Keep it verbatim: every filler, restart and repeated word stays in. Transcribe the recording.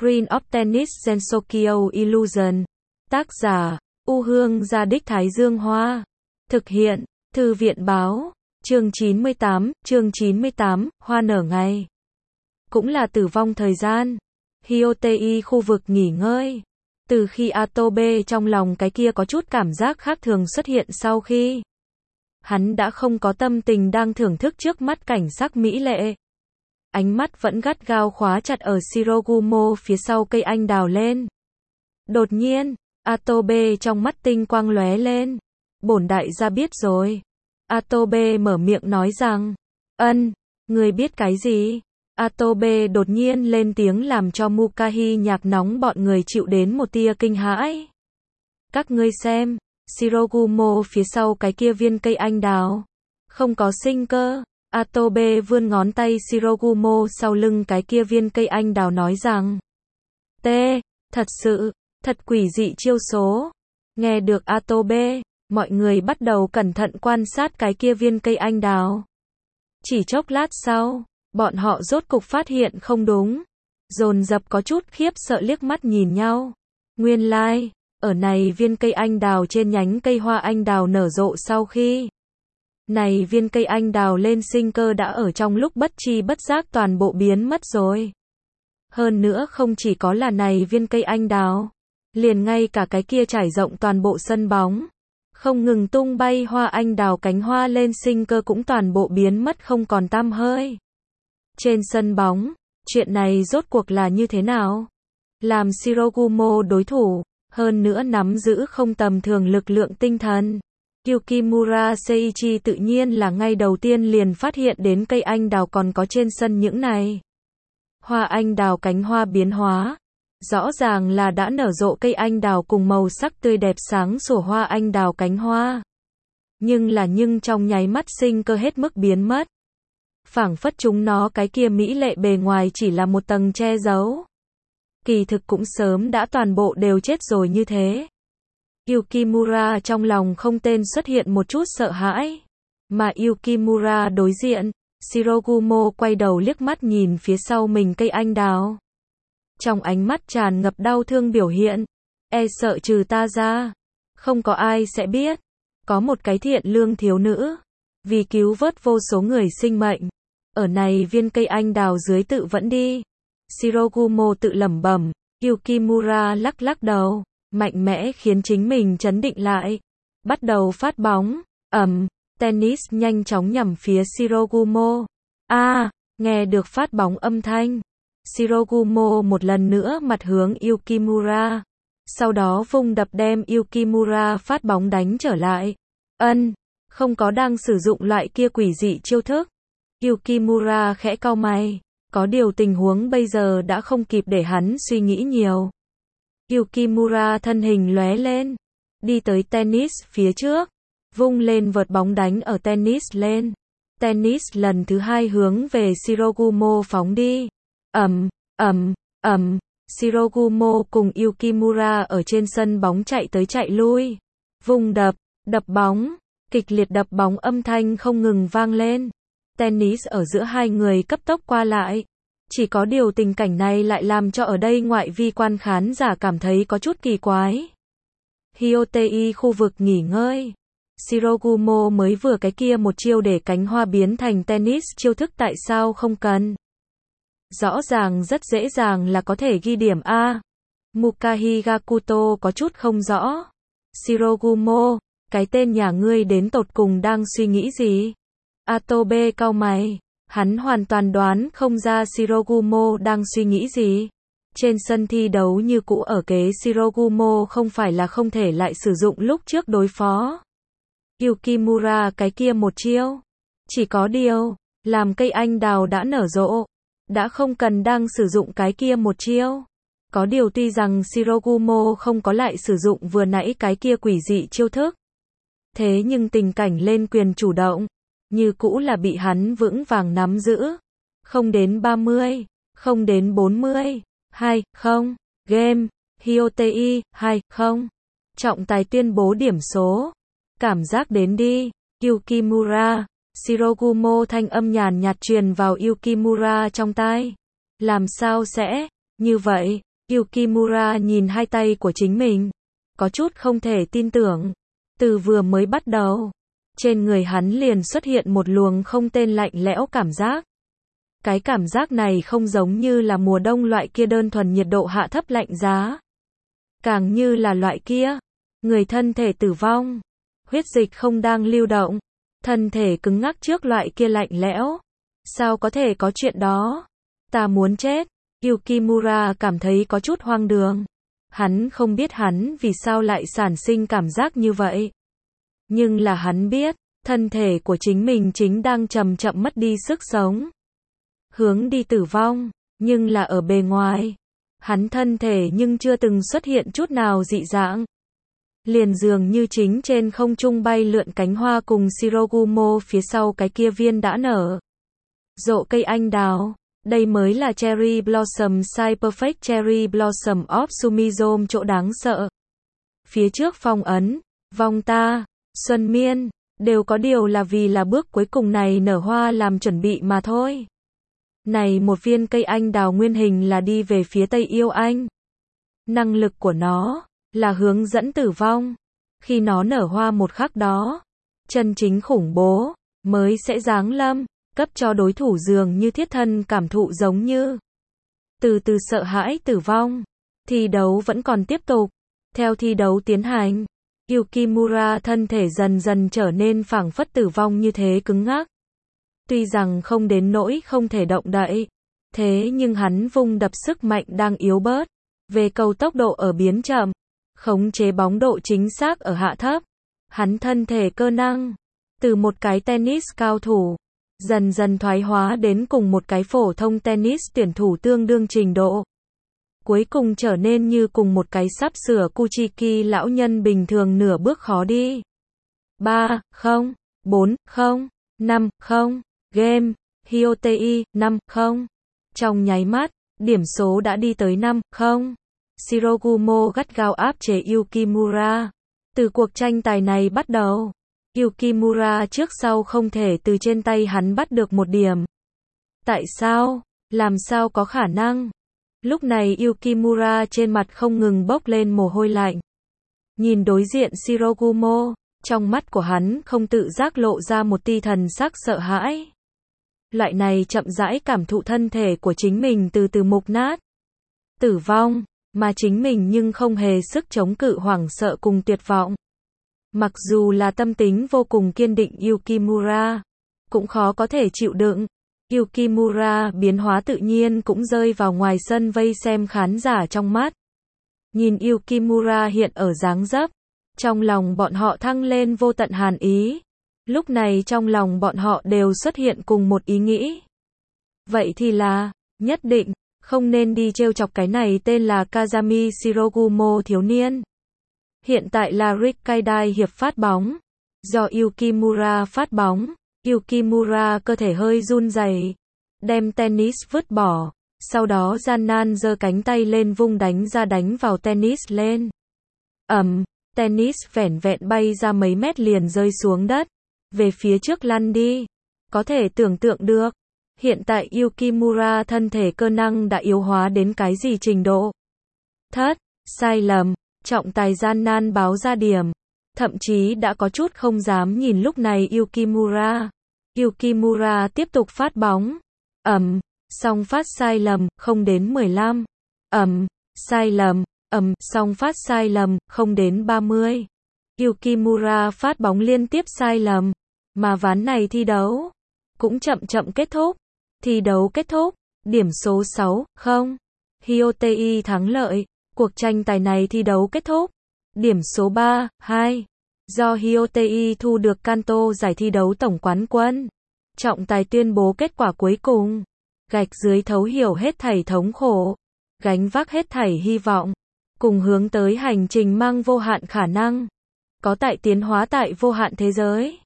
Screen of Tennis Gensokyo Illusion. Tác giả, U Hương Gia Đích Thái Dương Hoa. Thực hiện, Thư viện Báo. Chương chín mươi tám, chương chín mươi tám, hoa nở ngày. Cũng là tử vong thời gian. Hyotei khu vực nghỉ ngơi. Từ khi Atobe trong lòng cái kia có chút cảm giác khác thường xuất hiện sau khi hắn đã không có tâm tình đang thưởng thức trước mắt cảnh sắc mỹ lệ. Ánh mắt vẫn gắt gao khóa chặt ở Shirogumo phía sau cây anh đào lên. Đột nhiên, Atobe trong mắt tinh quang lóe lên. Bổn đại gia biết rồi. Atobe mở miệng nói rằng, ân, người biết cái gì? Atobe đột nhiên lên tiếng làm cho Mukahi nhạc nóng bọn người chịu đến một tia kinh hãi. Các ngươi xem, Shirogumo phía sau cái kia viên cây anh đào. Không có sinh cơ. Atobe vươn ngón tay Shirogumo sau lưng cái kia viên cây anh đào nói rằng, T, thật sự, thật quỷ dị chiêu số. Nghe được Atobe, mọi người bắt đầu cẩn thận quan sát cái kia viên cây anh đào. Chỉ chốc lát sau, bọn họ rốt cục phát hiện không đúng. Dồn dập có chút khiếp sợ liếc mắt nhìn nhau. Nguyên lai, like, ở này viên cây anh đào trên nhánh cây hoa anh đào nở rộ sau khi này viên cây anh đào lên sinh cơ đã ở trong lúc bất tri bất giác toàn bộ biến mất rồi. Hơn nữa không chỉ có là này viên cây anh đào, liền ngay cả cái kia trải rộng toàn bộ sân bóng, không ngừng tung bay hoa anh đào cánh hoa lên sinh cơ cũng toàn bộ biến mất không còn tăm hơi. Trên sân bóng, chuyện này rốt cuộc là như thế nào? Làm Shirogumo đối thủ, hơn nữa nắm giữ không tầm thường lực lượng tinh thần. Yukimura Seiichi tự nhiên là ngay đầu tiên liền phát hiện đến cây anh đào còn có trên sân những này. Hoa anh đào cánh hoa biến hóa. Rõ ràng là đã nở rộ cây anh đào cùng màu sắc tươi đẹp sáng sủa hoa anh đào cánh hoa. Nhưng là nhưng trong nháy mắt sinh cơ hết mức biến mất. Phảng phất chúng nó cái kia mỹ lệ bề ngoài chỉ là một tầng che giấu. Kỳ thực cũng sớm đã toàn bộ đều chết rồi như thế. Yukimura trong lòng không tên xuất hiện một chút sợ hãi. Mà Yukimura đối diện, Shirogumo quay đầu liếc mắt nhìn phía sau mình cây anh đào. Trong ánh mắt tràn ngập đau thương biểu hiện. E sợ trừ ta ra, không có ai sẽ biết. Có một cái thiện lương thiếu nữ, vì cứu vớt vô số người sinh mệnh, ở này viên cây anh đào dưới tự vẫn đi. Shirogumo tự lẩm bẩm. Yukimura lắc lắc đầu, mạnh mẽ khiến chính mình trấn định lại. Bắt đầu phát bóng, ầm, tennis nhanh chóng nhằm phía Shirogumo. A, à, nghe được phát bóng âm thanh. Shirogumo một lần nữa mặt hướng Yukimura. Sau đó vung đập đem Yukimura phát bóng đánh trở lại. Ân, không có đang sử dụng loại kia quỷ dị chiêu thức. Yukimura khẽ cau mày. Có điều tình huống bây giờ đã không kịp để hắn suy nghĩ nhiều. Yukimura thân hình lóe lên, đi tới tennis phía trước, vung lên vợt bóng đánh ở tennis lên. Tennis lần thứ hai hướng về Shirogumo phóng đi. Ầm, ầm, ầm, Shirogumo cùng Yukimura ở trên sân bóng chạy tới chạy lui, vung đập, đập bóng, kịch liệt đập bóng âm thanh không ngừng vang lên. Tennis ở giữa hai người cấp tốc qua lại. Chỉ có điều tình cảnh này lại làm cho ở đây ngoại vi quan khán giả cảm thấy có chút kỳ quái. Hyotei khu vực nghỉ ngơi. Shirogumo mới vừa cái kia một chiêu để cánh hoa biến thành tennis chiêu thức tại sao không cần. Rõ ràng rất dễ dàng là có thể ghi điểm A. Mukahi Gakuto có chút không rõ. Shirogumo, cái tên nhà ngươi đến tột cùng đang suy nghĩ gì? Atobe cau mày, hắn hoàn toàn đoán không ra Shirogumo đang suy nghĩ gì. Trên sân thi đấu như cũ ở kế Shirogumo không phải là không thể lại sử dụng lúc trước đối phó Yukimura cái kia một chiêu. Chỉ có điều, làm cây anh đào đã nở rộ, đã không cần đang sử dụng cái kia một chiêu. Có điều tuy rằng Shirogumo không có lại sử dụng vừa nãy cái kia quỷ dị chiêu thức. Thế nhưng tình cảnh lên quyền chủ động, như cũ là bị hắn vững vàng nắm giữ. Không đến ba mươi, không đến bốn mươi, hai, không, game, Hyotei, hai, không. Trọng tài tuyên bố điểm số. Cảm giác đến đi, Yukimura. Shirogumo thanh âm nhàn nhạt truyền vào Yukimura trong tai. Làm sao sẽ, như vậy, Yukimura nhìn hai tay của chính mình, có chút không thể tin tưởng. Từ vừa mới bắt đầu, trên người hắn liền xuất hiện một luồng không tên lạnh lẽo cảm giác. Cái cảm giác này không giống như là mùa đông loại kia đơn thuần nhiệt độ hạ thấp lạnh giá. Càng như là loại kia, người thân thể tử vong, huyết dịch không đang lưu động, thân thể cứng ngắc trước loại kia lạnh lẽo. Sao có thể có chuyện đó? Ta muốn chết. Yukimura cảm thấy có chút hoang đường. Hắn không biết hắn vì sao lại sản sinh cảm giác như vậy. Nhưng là hắn biết, thân thể của chính mình chính đang chậm chậm mất đi sức sống. Hướng đi tử vong, nhưng là ở bề ngoài. Hắn thân thể nhưng chưa từng xuất hiện chút nào dị dạng. Liền dường như chính trên không trung bay lượn cánh hoa cùng Shirogumo phía sau cái kia viên đã nở rộ cây anh đào. Đây mới là Cherry Blossom Side Perfect Cherry Blossom of Sumizome chỗ đáng sợ. Phía trước phong ấn, vong ta, xuân miên, đều có điều là vì là bước cuối cùng này nở hoa làm chuẩn bị mà thôi. Này một viên cây anh đào nguyên hình là đi về phía Tây Yêu Anh. Năng lực của nó là hướng dẫn tử vong. Khi nó nở hoa một khắc đó, chân chính khủng bố mới sẽ giáng lâm, cấp cho đối thủ dường như thiết thân cảm thụ giống như từ từ sợ hãi tử vong. Thi đấu vẫn còn tiếp tục. Theo thi đấu tiến hành, Yukimura thân thể dần dần trở nên phảng phất tử vong như thế cứng ngắc. Tuy rằng không đến nỗi không thể động đậy, thế nhưng hắn vung đập sức mạnh đang yếu bớt. Về cầu tốc độ ở biến chậm, khống chế bóng độ chính xác ở hạ thấp. Hắn thân thể cơ năng, từ một cái tennis cao thủ, dần dần thoái hóa đến cùng một cái phổ thông tennis tuyển thủ tương đương trình độ. Cuối cùng trở nên như cùng một cái sắp sửa Kuchiki lão nhân bình thường nửa bước khó đi. ba, không, bốn, không, năm, không, game, Hyotei, năm, không. Trong nháy mắt, điểm số đã đi tới năm, không. Shirogumo gắt gao áp chế Yukimura. Từ cuộc tranh tài này bắt đầu, Yukimura trước sau không thể từ trên tay hắn bắt được một điểm. Tại sao? Làm sao có khả năng? Lúc này Yukimura trên mặt không ngừng bốc lên mồ hôi lạnh. Nhìn đối diện Shirogumo, trong mắt của hắn không tự giác lộ ra một tia thần sắc sợ hãi. Loại này chậm rãi cảm thụ thân thể của chính mình từ từ mục nát, tử vong, mà chính mình nhưng không hề sức chống cự hoảng sợ cùng tuyệt vọng. Mặc dù là tâm tính vô cùng kiên định Yukimura, cũng khó có thể chịu đựng. Yukimura biến hóa tự nhiên cũng rơi vào ngoài sân vây xem khán giả trong mắt. Nhìn Yukimura hiện ở dáng dấp, trong lòng bọn họ thăng lên vô tận hàn ý. Lúc này trong lòng bọn họ đều xuất hiện cùng một ý nghĩ. Vậy thì là, nhất định, không nên đi trêu chọc cái này tên là Kazami Shirogumo thiếu niên. Hiện tại là Rikkaidai hiệp phát bóng. Do Yukimura phát bóng, Yukimura cơ thể hơi run rẩy, đem tennis vứt bỏ, sau đó gian nan giơ cánh tay lên vung đánh ra đánh vào tennis lên. Ầm, tennis vẻn vẹn bay ra mấy mét liền rơi xuống đất, về phía trước lăn đi. Có thể tưởng tượng được, hiện tại Yukimura thân thể cơ năng đã yếu hóa đến cái gì trình độ. Thất, sai lầm, trọng tài gian nan báo ra điểm. Thậm chí đã có chút không dám nhìn lúc này Yukimura. Yukimura tiếp tục phát bóng. Ầm, song phát sai lầm, không đến mười lăm. Ầm, sai lầm, ầm, song phát sai lầm, không đến ba mươi. Yukimura phát bóng liên tiếp sai lầm, mà ván này thi đấu cũng chậm chậm kết thúc. Thi đấu kết thúc, điểm số sáu, không. Hyotei thắng lợi. Cuộc tranh tài này thi đấu kết thúc. Điểm số ba, hai. Do Hyotei thu được Kanto giải thi đấu tổng quán quân. Trọng tài tuyên bố kết quả cuối cùng. Gạch dưới thấu hiểu hết thảy thống khổ, gánh vác hết thảy hy vọng, cùng hướng tới hành trình mang vô hạn khả năng. Có tại tiến hóa tại vô hạn thế giới.